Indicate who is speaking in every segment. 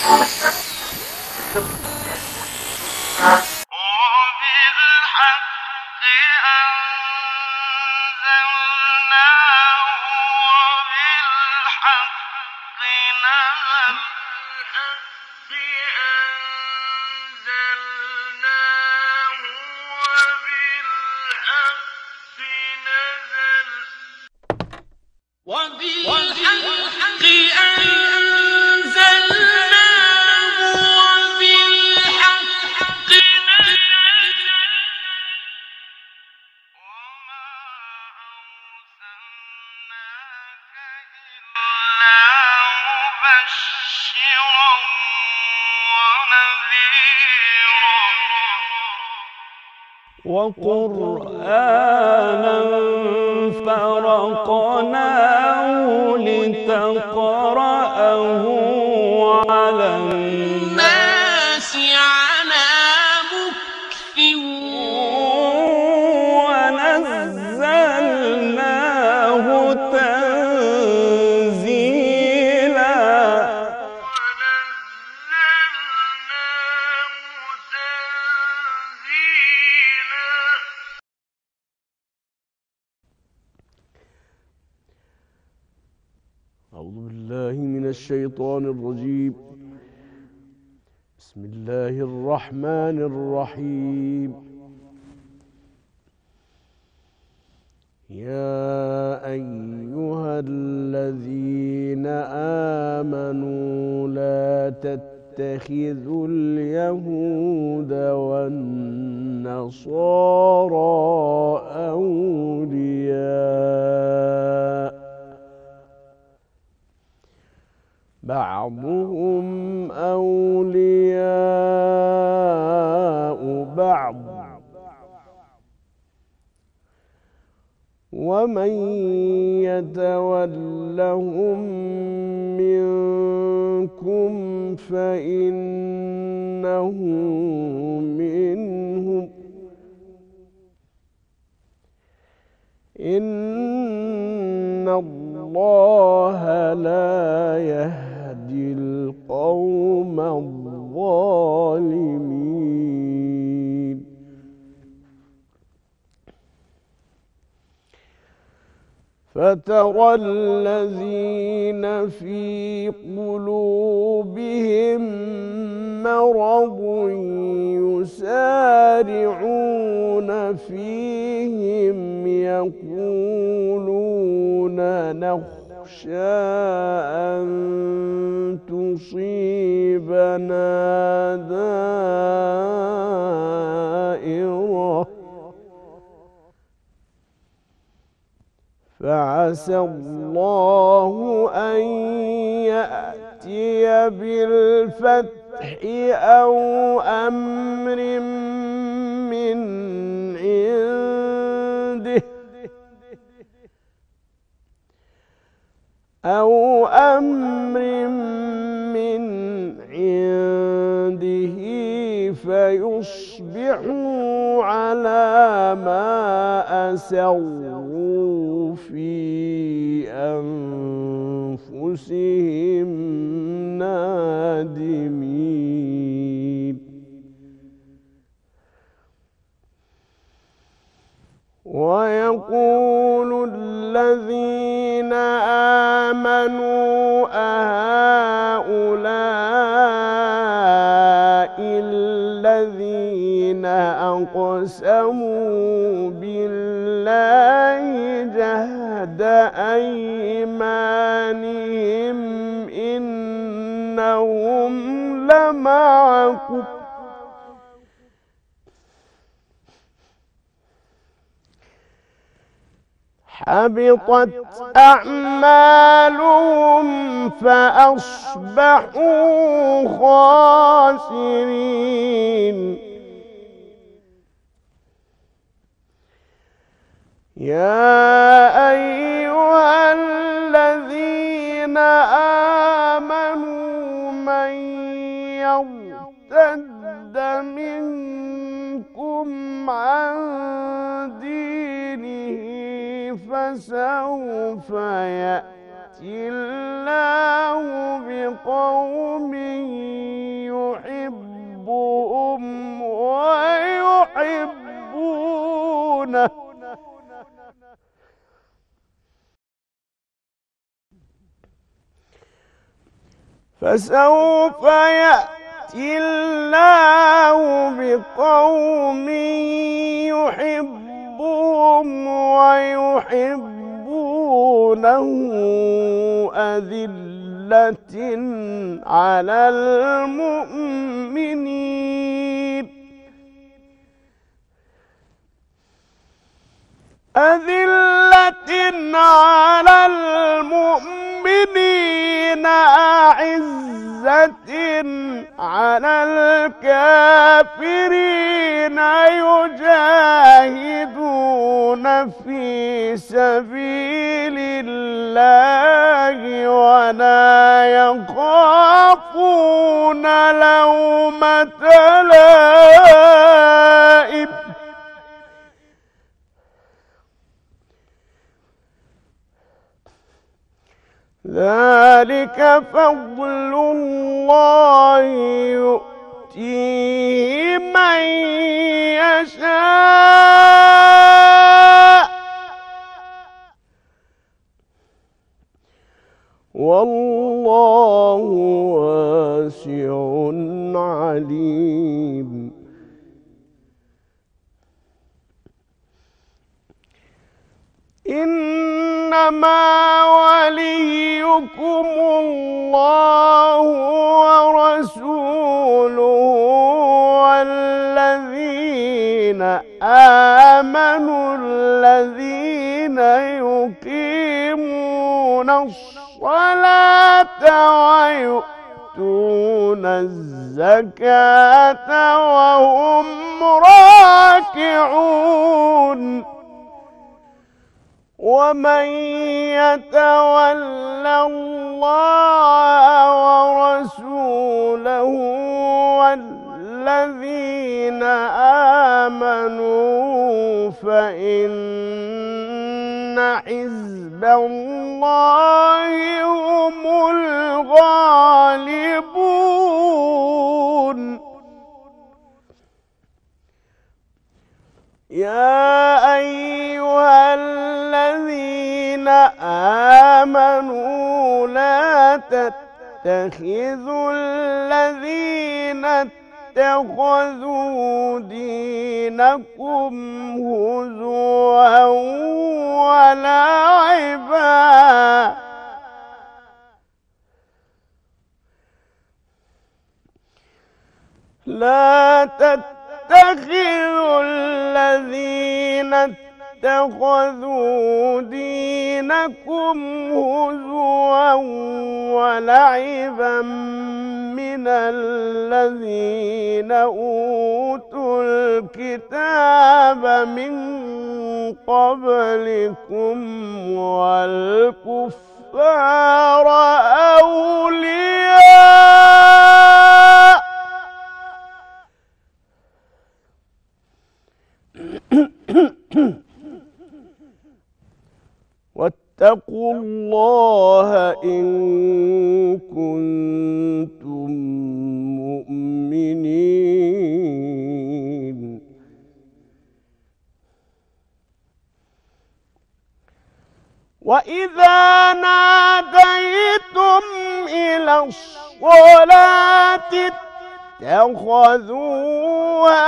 Speaker 1: وقرآنا فرقناه لتقرأه على الناس على مكث ونزلناه تنزيلا. أعوذ بالله من الشيطان الرجيم. بسم الله الرحمن الرحيم. يا أيها الذين آمنوا لا تتخذوا اليهود والنصارى أولياء بعضهم أولياء بعض ومن يتولهم منكم فإنه منهم إن الله لا يهدي القوم الظالمين. فترى الذين في قلوبهم مرض يسارعون فيهم يقولون نخشى أن تصيبنا دائرة فعسى الله أن يأتي بالفتح أو أمر من عنده فيصبحوا على ما أسروا في أنفسهم نادمين. ويقول الذين آمنوا أهؤلاء الذين أقسموا بالله جهد أيمانهم إنهم لمعكم حبطت أعمالهم فأصبحوا خاسرين. يا أيها الذين آمنوا من يرتد منكم عن دينه فسوف يأتي الله بقوم يحبهم ويحبونه فسوف يأتي الله بقوم يحبهم ويحبونه أذلة على المؤمنين على المؤمنين أعزة على الكافرين يجاهدون في سبيل الله ولا يخافون لومة لائم ذلك فضل الله يؤتيه من يشاء والله واسع عليم إنما وليكم الله ورسوله والذين آمنوا الذين يقيمون الصلاة ويؤتون الزكاة وهم راكعون ومن يتول الله ورسوله والذين آمنوا فإن حزب الله هم الغالبون يا أيها الذين آمنوا لا تتخذوا الذين اتخذوا دينكم هزوا ولعبا لا تتخذوا الذين اتخذوا دينكم هزوا ولعبا من الذين أوتوا الكتاب من قبلكم والكفار أولياء واتقوا الله إن كنتم مؤمنين وإذا ناديتم إلى الصلاة اتخذوها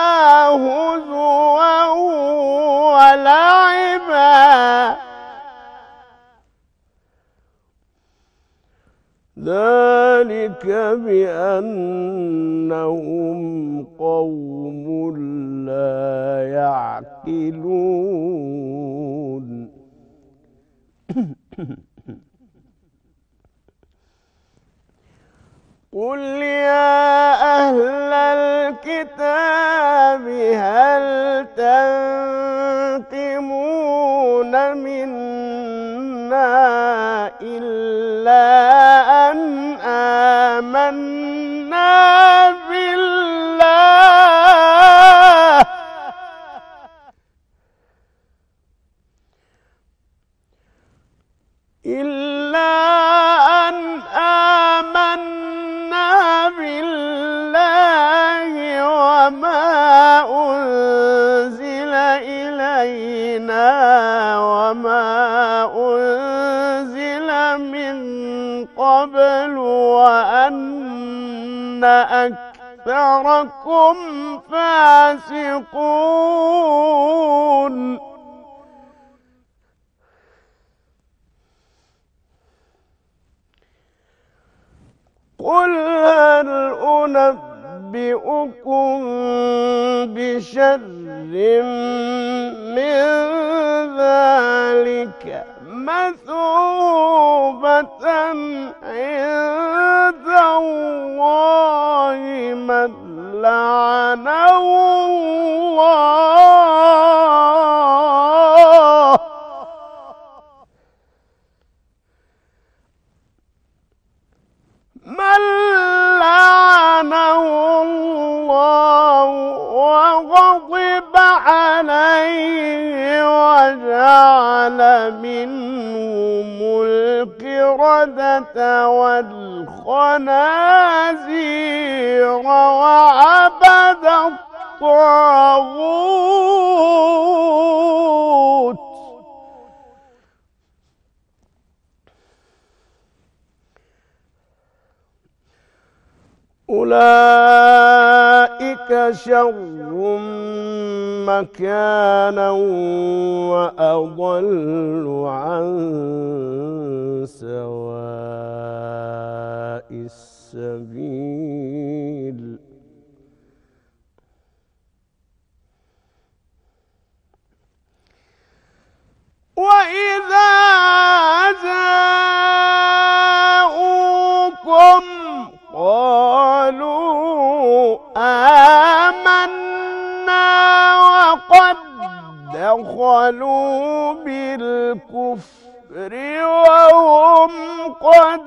Speaker 1: هزوا ولعبا ذلك بأنهم قوم لا يعقلون قل يا أهل الكتاب هل تنقمون منا إلا أن آمنا بالله بل وأن أكثركم فاسقون. قل هل أنبئكم بشر من ذلك مثوبة عند الله من لعنه الله وغضب عليه وجعل منهم القردة والخنازير وعبد الطاغوت. أولئك شر مكانا وأضل عن سواء السبيل. وإذا جاءوكم قالوا آمنا وقد دخلوا بالكفر وهم قد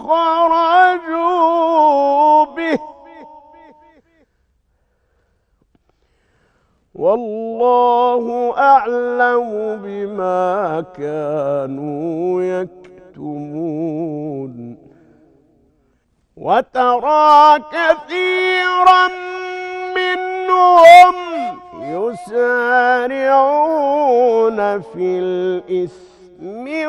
Speaker 1: خرجوا به والله أعلم بما كانوا يكتمون. وترى كثيرا منهم يسارعون في الإثم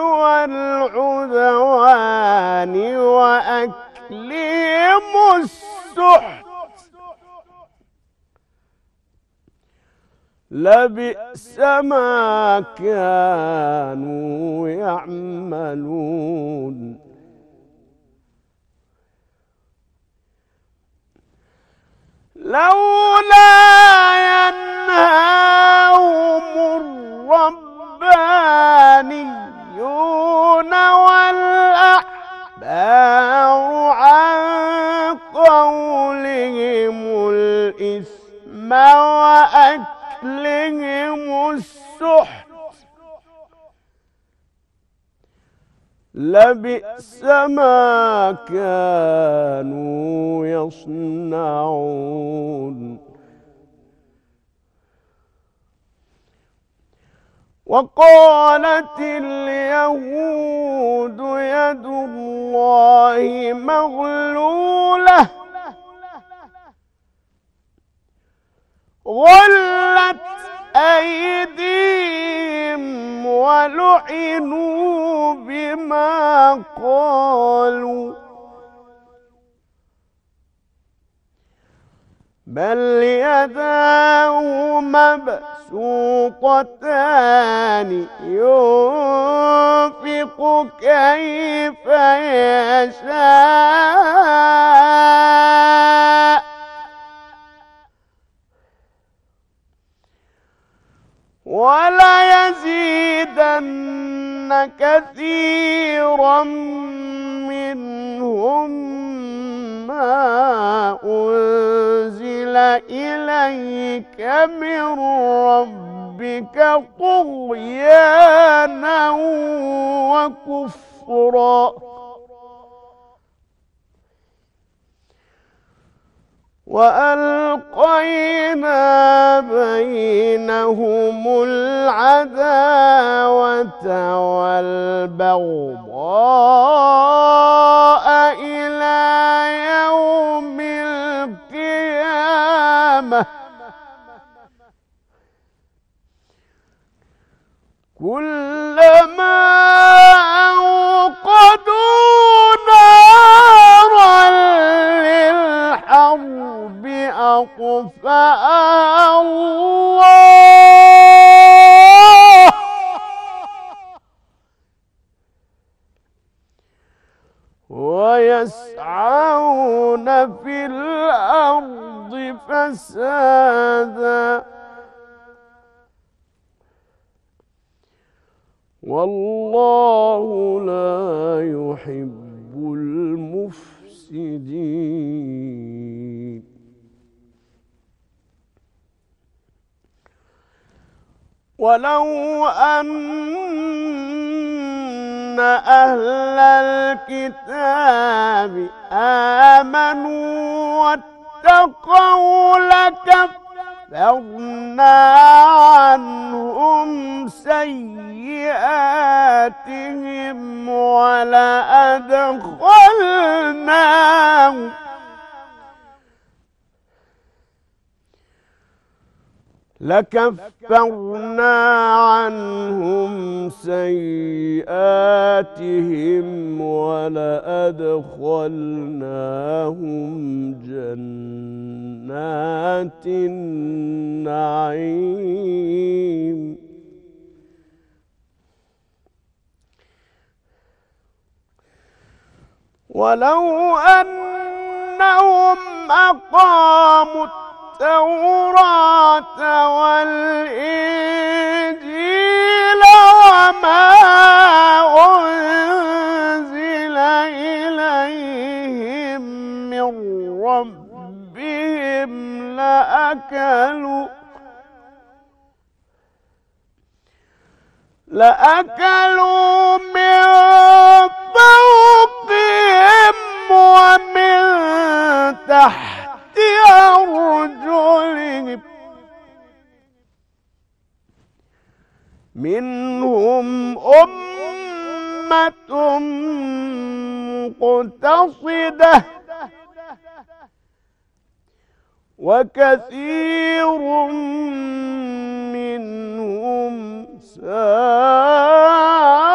Speaker 1: والعدوان وأكلهم السحت لبئس ما كانوا يعملون. لولا ينهاهم الربانيون والأحبار عن قولهم الإثم وأكلهم السحت لبئس ما كانوا يصنعون. وقالت اليهود يد الله مغلولة غلت أيديهم ولعنوا بما قالوا بل يداه مبسوطتان ينفق كيف يشاء وليزيدن كثيرا منهم ما أنزل إليك من ربك طغيانا وكفرا وألقينا بينهم العداوة والبغضاء إلى يوم القيامة كلما أوقدوا نارا يسعون في الأرض فسادا والله لا يحب المفسدين. ولو أن أهل الكتاب آمنوا واتقوا لكفرنا عنهم سيئاتهم لكفرنا عنهم سيئاتهم ولأدخلناهم جنات النعيم. ولو أنهم أقاموا التوراة والإنجيل وما أنزل إليهم من ربهم لأكلوا من فوقهم ومن تحت أرجلهم منهم أمة مقتصدة وكثير منهم ساء